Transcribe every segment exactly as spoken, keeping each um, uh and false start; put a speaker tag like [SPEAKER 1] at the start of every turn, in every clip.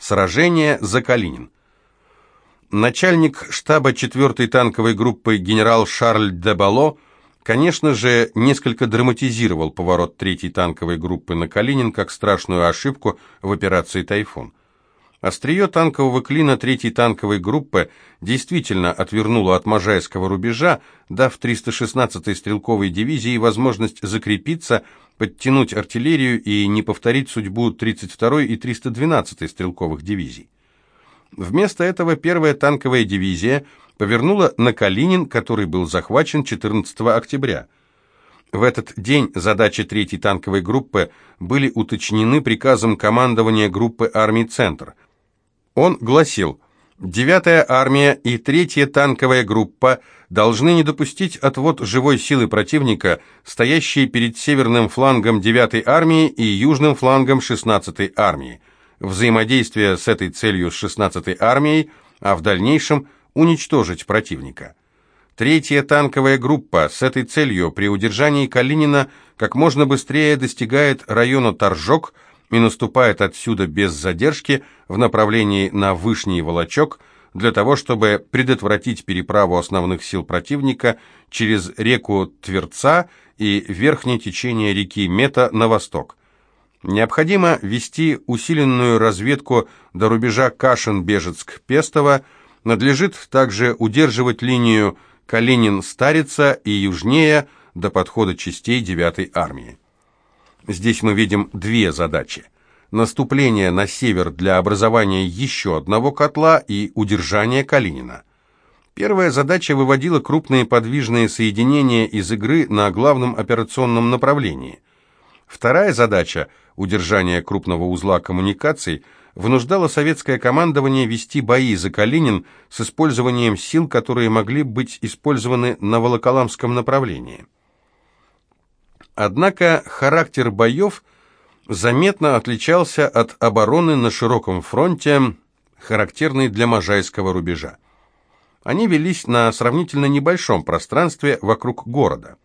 [SPEAKER 1] Сражение за Калинин. Начальник штаба четвёртой танковой группы генерал Шарль де Балло, конечно же, несколько драматизировал поворот третьей танковой группы на Калинин как страшную ошибку в операции «Тайфун». Острие танкового клина третьей танковой группы действительно отвернуло от Можайского рубежа, дав триста шестнадцатой стрелковой дивизии возможность закрепиться, подтянуть артиллерию и не повторить судьбу тридцать второй и триста двенадцатой стрелковых дивизий. Вместо этого первая танковая дивизия повернула на Калинин, который был захвачен четырнадцатого октября. В этот день задачи третьей танковой группы были уточнены приказом командования группы армий «Центр». Он гласил: девятая армия и третья танковая группа должны не допустить отвод живой силы противника, стоящей перед северным флангом девятой армии и южным флангом шестнадцатой армии, взаимодействие с этой целью с шестнадцатой армией, а в дальнейшем уничтожить противника. Третья танковая группа с этой целью при удержании Калинина как можно быстрее достигает района Торжок и наступает отсюда без задержки в направлении на Вышний Волочок для того, чтобы предотвратить переправу основных сил противника через реку Тверца и верхнее течение реки Мета на восток. Необходимо вести усиленную разведку до рубежа Кашин-Бежецк-Пестово, надлежит также удерживать линию Калинин-Старица и южнее до подхода частей девятой армии. Здесь мы видим две задачи: наступление на север для образования еще одного котла и удержание Калинина. Первая задача выводила крупные подвижные соединения из игры на главном операционном направлении. Вторая задача, удержание крупного узла коммуникаций, вынуждала советское командование вести бои за Калинин с использованием сил, которые могли быть использованы на Волоколамском направлении. Однако характер боев заметно отличался от обороны на широком фронте, характерной для Можайского рубежа. Они велись на сравнительно небольшом пространстве вокруг города.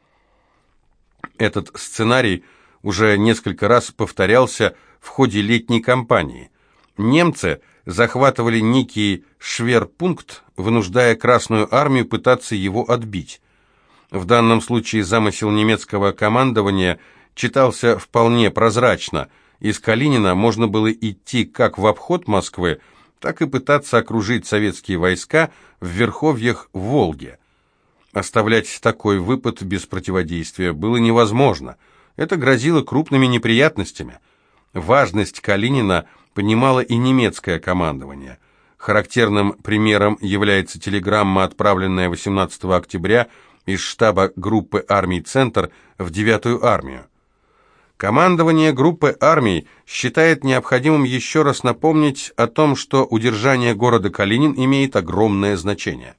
[SPEAKER 1] Этот сценарий уже несколько раз повторялся в ходе летней кампании. Немцы захватывали некий шверпункт, вынуждая Красную армию пытаться его отбить. В данном случае замысел немецкого командования читался вполне прозрачно. Из Калинина можно было идти как в обход Москвы, так и пытаться окружить советские войска в верховьях Волги. Оставлять такой выпад без противодействия было невозможно. Это грозило крупными неприятностями. Важность Калинина понимало и немецкое командование. Характерным примером является телеграмма, отправленная восемнадцатого октября из штаба группы армий «Центр» в девятую армию. Командование группы армий считает необходимым еще раз напомнить о том, что удержание города Калинин имеет огромное значение.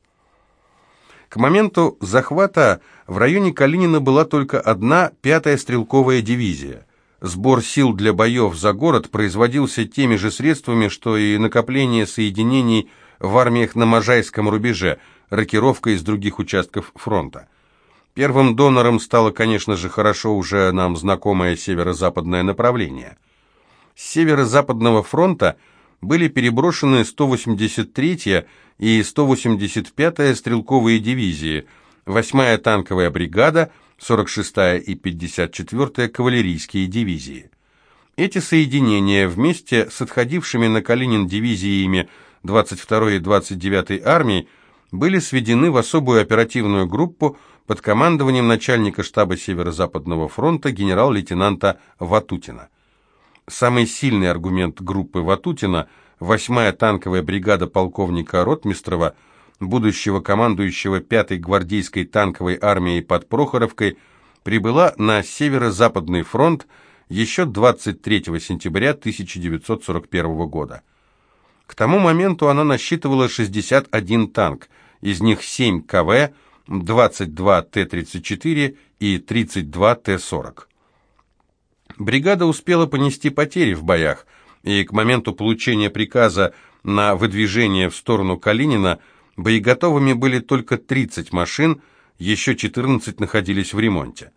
[SPEAKER 1] К моменту захвата в районе Калинина была только одна пятая стрелковая дивизия. Сбор сил для боев за город производился теми же средствами, что и накопление соединений в армиях на Можайском рубеже, рокировка из других участков фронта. Первым донором стало, конечно же, хорошо уже нам знакомое северо-западное направление. С северо-западного фронта были переброшены сто восемьдесят третья и сто восемьдесят пятая стрелковые дивизии, восьмая танковая бригада, сорок шестая и пятьдесят четвёртая кавалерийские дивизии. Эти соединения вместе с отходившими на Калинин дивизиями двадцать второй и двадцать девятой армии были сведены в особую оперативную группу под командованием начальника штаба Северо-Западного фронта генерал-лейтенанта Ватутина. Самый сильный аргумент группы Ватутина, восьмая танковая бригада полковника Ротмистрова, будущего командующего пятой гвардейской танковой армией под Прохоровкой, прибыла на Северо-Западный фронт еще двадцать третьего сентября тысяча девятьсот сорок первого года. К тому моменту она насчитывала шестьдесят один танк, из них семь ка вэ, двадцать два тэ тридцать четыре и тридцать два тэ сорок. Бригада успела понести потери в боях, и к моменту получения приказа на выдвижение в сторону Калинина боеготовыми были только тридцать машин, еще четырнадцать находились в ремонте.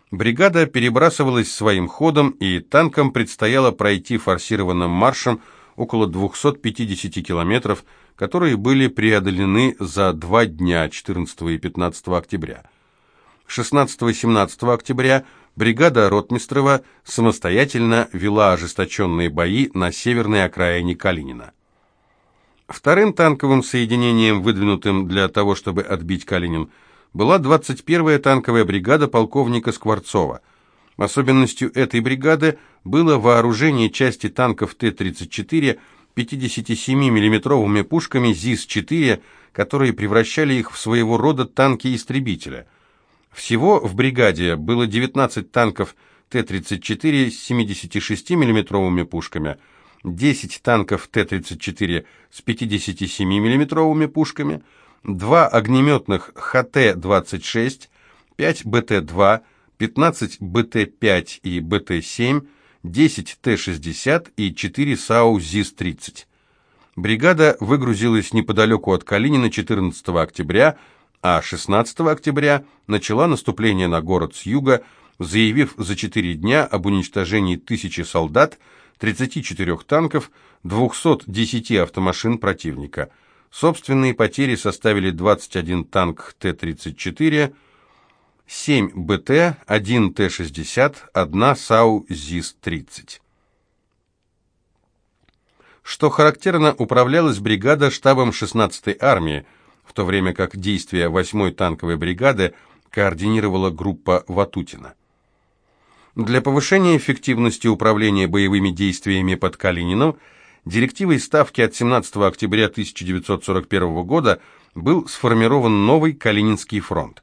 [SPEAKER 1] Бригада перебрасывалась своим ходом, и танкам предстояло пройти форсированным маршем около двухсот пятидесяти километров, которые были преодолены за два дня, четырнадцатого и пятнадцатого октября. шестнадцатого-семнадцатого октября бригада Ротмистрова самостоятельно вела ожесточенные бои на северной окраине Калинина. Вторым танковым соединением, выдвинутым для того, чтобы отбить Калинин, была двадцать первая танковая бригада полковника Скворцова. Особенностью этой бригады было вооружение части танков Т тридцать четыре пятидесятисемимиллиметровыми пушками ЗИС-четыре, которые превращали их в своего рода танки-истребителя. Всего в бригаде было девятнадцать танков Т тридцать четыре с семидесятишестимиллиметровыми пушками, десять танков Т тридцать четыре с пятидесятисемимиллиметровыми пушками, два огнеметных Х Т двадцать шесть, пять Б Т два, пятнадцать Б Т пять и Б Т семь, десять Т шестьдесят и четыре САУ ЗИС тридцать. Бригада выгрузилась неподалеку от Калинина четырнадцатого октября, а шестнадцатого октября начала наступление на город с юга, заявив за четыре дня об уничтожении тысячи солдат, тридцати четырёх танков, двухсот десяти автомашин противника. Собственные потери составили двадцать один танк Т тридцать четыре, семь Б Т, один Т шестьдесят, одна САУ ЗИС тридцать. Что характерно, управлялась бригада штабом шестнадцатой армии, в то время как действия восьмой танковой бригады координировала группа Ватутина. Для повышения эффективности управления боевыми действиями под Калинином директивой Ставки от семнадцатого октября тысяча девятьсот сорок первого года был сформирован новый Калининский фронт.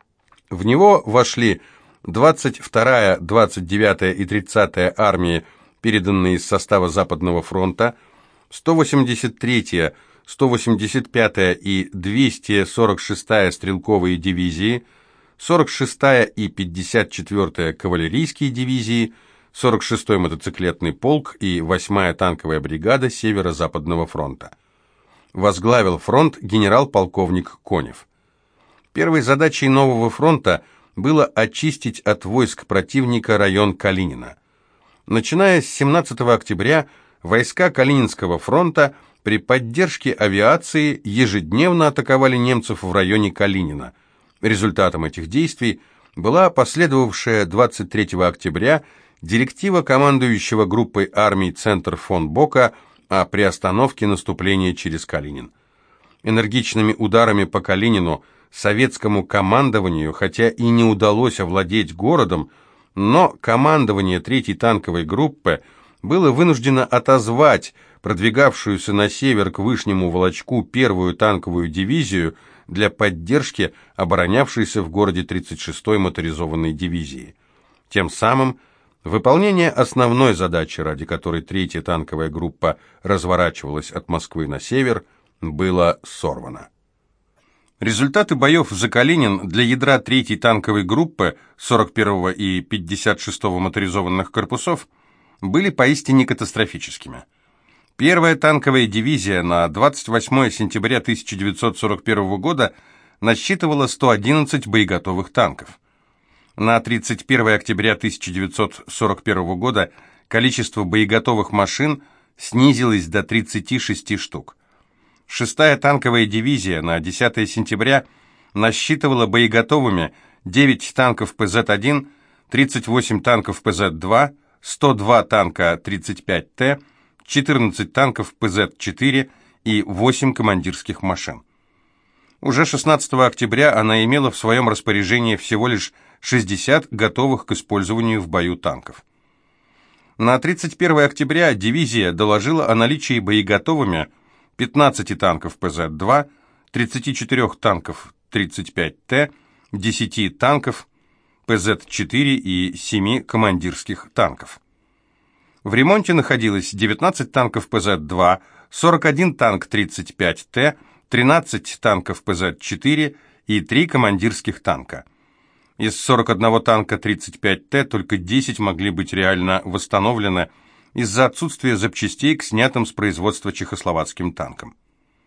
[SPEAKER 1] В него вошли двадцать вторая, двадцать девятая и тридцатая армии, переданные из состава Западного фронта, сто восемьдесят третья, сто восемьдесят пятая и двести сорок шестая стрелковые дивизии, сорок шестая и пятьдесят четвёртая кавалерийские дивизии, сорок шестой мотоциклетный полк и восьмая танковая бригада Северо-Западного фронта. Возглавил фронт генерал-полковник Конев. Первой задачей нового фронта было очистить от войск противника район Калинина. Начиная с семнадцатого октября войска Калининского фронта при поддержке авиации ежедневно атаковали немцев в районе Калинина. Результатом этих действий была последовавшая двадцать третьего октября директива командующего группой армий «Центр» фон Бока о приостановке наступления через Калинин. Энергичными ударами по Калинину советскому командованию, хотя и не удалось овладеть городом, но командование третьей танковой группы было вынуждено отозвать продвигавшуюся на север к Вышнему Волочку первую танковую дивизию для поддержки оборонявшейся в городе тридцать шестой моторизованной дивизии. Тем самым выполнение основной задачи, ради которой третья танковая группа разворачивалась от Москвы на север, было сорвано. Результаты боев за Калинин для ядра третьей танковой группы сорок первого и пятьдесят шестого моторизованных корпусов были поистине катастрофическими. Первая танковая дивизия на двадцать восьмое сентября тысяча девятьсот сорок первого года насчитывала сто одиннадцать боеготовых танков. На тридцать первое октября тысяча девятьсот сорок первого года количество боеготовых машин снизилось до тридцати шести штук. Шестая танковая дивизия на десятое сентября насчитывала боеготовыми девять танков П З один, тридцать восемь танков П З два, сто два танка тридцать пять Т, четырнадцать танков П З четыре и восемь командирских машин. Уже шестнадцатого октября она имела в своем распоряжении всего лишь шестьдесят готовых к использованию в бою танков. На тридцать первое октября дивизия доложила о наличии боеготовыми пятнадцати танков П З два, тридцати четырёх танков тридцать пять Т, десяти танков П З четыре и семи командирских танков. В ремонте находилось девятнадцать танков П З два, сорок один танк тридцать пять Т, тринадцать танков П З четыре и три командирских танка. Из сорока одного танка тридцать пять Т только десять могли быть реально восстановлены из-за отсутствия запчастей к снятым с производства чехословацким танкам.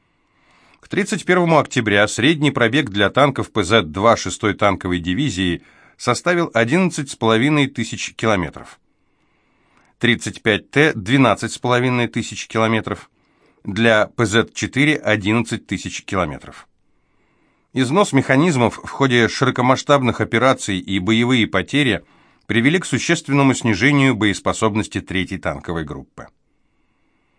[SPEAKER 1] К тридцать первому октября средний пробег для танков П З два шестой танковой дивизии составил одиннадцать с половиной тысяч километров. тридцать пять Т – двенадцать с половиной тысяч километров, для П Зет четыре – одиннадцать тысяч километров. Износ механизмов в ходе широкомасштабных операций и боевые потери привели к существенному снижению боеспособности третьей танковой группы.